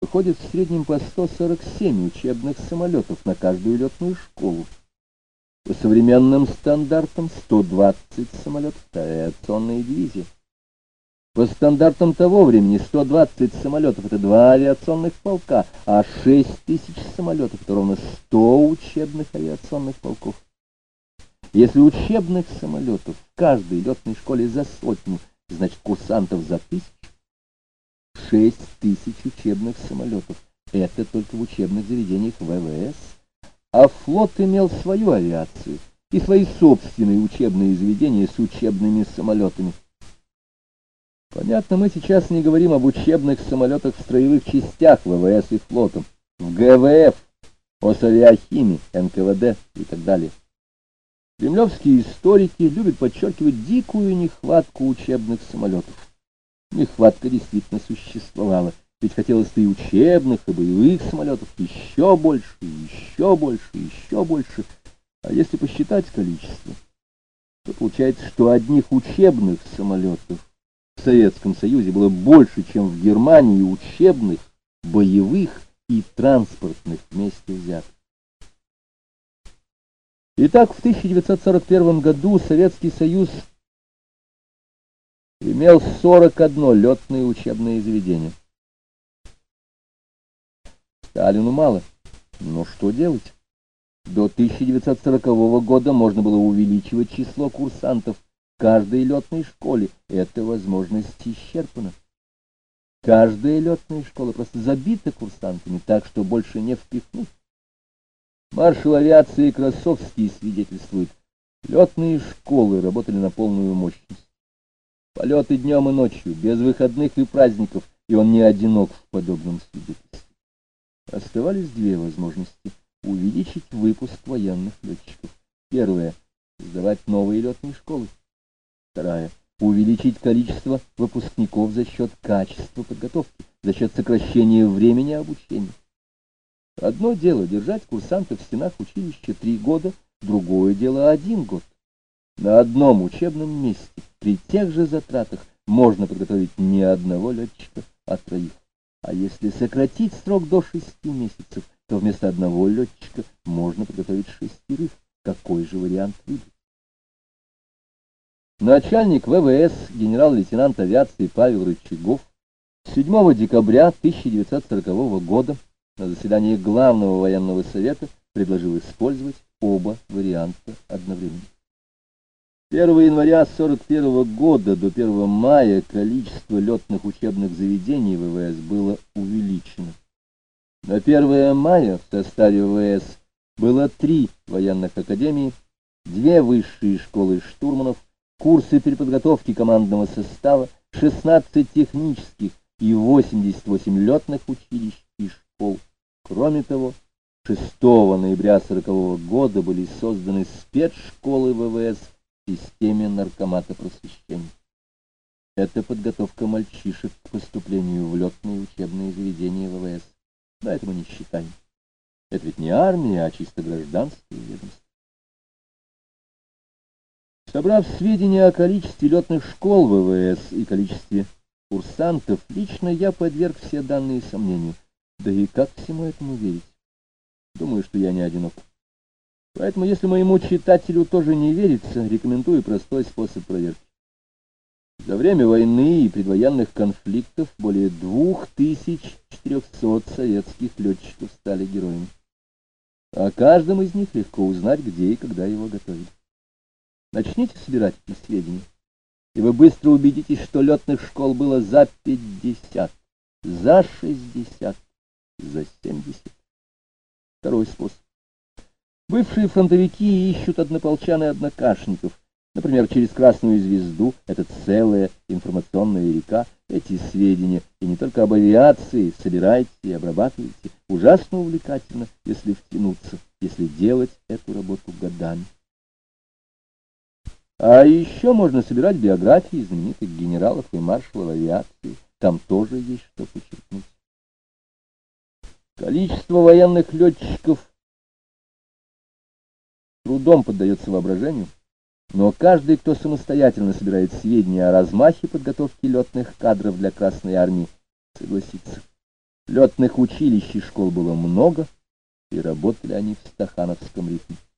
выходит в среднем по 147 учебных самолетов на каждую летную школу. По современным стандартам 120 самолетов — это авиационная дивизия. По стандартам того времени 120 самолетов — это 2 авиационных полка, а 6000 самолетов — это ровно 100 учебных авиационных полков. Если учебных самолетов в каждой летной школе за 100, значит курсантов за 1000. 6000 учебных самолетов — это только в учебных заведениях ВВС. А флот имел свою авиацию и свои собственные учебные заведения с учебными самолетами. Понятно, мы сейчас не говорим об учебных самолетах в строевых частях ВВС и флотом, в ГВФ, Росавиахиме, НКВД и так далее. Кремлевские историки любят подчеркивать дикую нехватку учебных самолетов. Нехватка действительно существовала, ведь хотелось-то и учебных, и боевых самолетов еще больше, еще больше, еще больше. А если посчитать количество, то получается, что одних учебных самолетов в Советском Союзе было больше, чем в Германии учебных, боевых и транспортных вместе взятых. Итак, в 1941 году Советский Союз имел 41 летное учебное заведение. Сталину мало, но что делать? До 1940 года можно было увеличивать число курсантов в каждой летной школе. Эта возможность исчерпана. Каждая летная школа просто забита курсантами, так что больше не впихнуть. Маршал авиации Красовский свидетельствует: летные школы работали на полную мощность. Полеты днем и ночью, без выходных и праздников, и он не одинок в подобном свидетельстве. Оставались две возможности: увеличить выпуск военных летчиков. Первая — создавать новые летные школы. Вторая — увеличить количество выпускников за счет качества подготовки, за счет сокращения времени обучения. Одно дело держать курсантов в стенах училища 3 года, другое дело 1 год. На одном учебном месте при тех же затратах можно подготовить не одного летчика, а 3. А если сократить срок до 6 месяцев, то вместо одного летчика можно подготовить 6. Какой же вариант выбрать? Начальник ВВС, генерал-лейтенант авиации Павел Рычагов, 7 декабря 1940 года на заседании Главного военного совета предложил использовать оба варианта одновременно. 1 января 1941 года до 1 мая количество летных учебных заведений ВВС было увеличено. На 1 мая в составе ВВС было 3 военных академии, 2 высшие школы штурманов, курсы переподготовки командного состава, 16 технических и 88 летных училищ и школ. Кроме того, 6 ноября 1940 года были созданы спецшколы ВВС в системе наркомата просвещения. Это подготовка мальчишек к поступлению в летные учебные заведения ВВС. Но это мы не считаем. Это ведь не армия, а чисто гражданское ведомство. Собрав сведения о количестве летных школ ВВС и количестве курсантов, лично я подверг все данные сомнению. Да и как всему этому верить? Думаю, что я не одинок. Поэтому, если моему читателю тоже не верится, рекомендую простой способ проверки. За время войны и предвоенных конфликтов более 2400 советских летчиков стали героями. О каждом из них легко узнать, где и когда его готовили. Начните собирать эти сведения, и вы быстро убедитесь, что летных школ было за 50, за 60, за 70. Второй способ. Бывшие фронтовики ищут однополчан и однокашников. Например, через Красную Звезду — это целая информационная река. Эти сведения, и не только об авиации, собирайте и обрабатывайте. Ужасно увлекательно, если втянуться, если делать эту работу годами. А еще можно собирать биографии знаменитых генералов и маршалов авиации. Там тоже есть что подчеркнуть. Количество военных летчиков трудом поддается воображению, но каждый, кто самостоятельно собирает сведения о размахе подготовки летных кадров для Красной Армии, согласится. Летных училищ и школ было много, и работали они в стахановском ритме.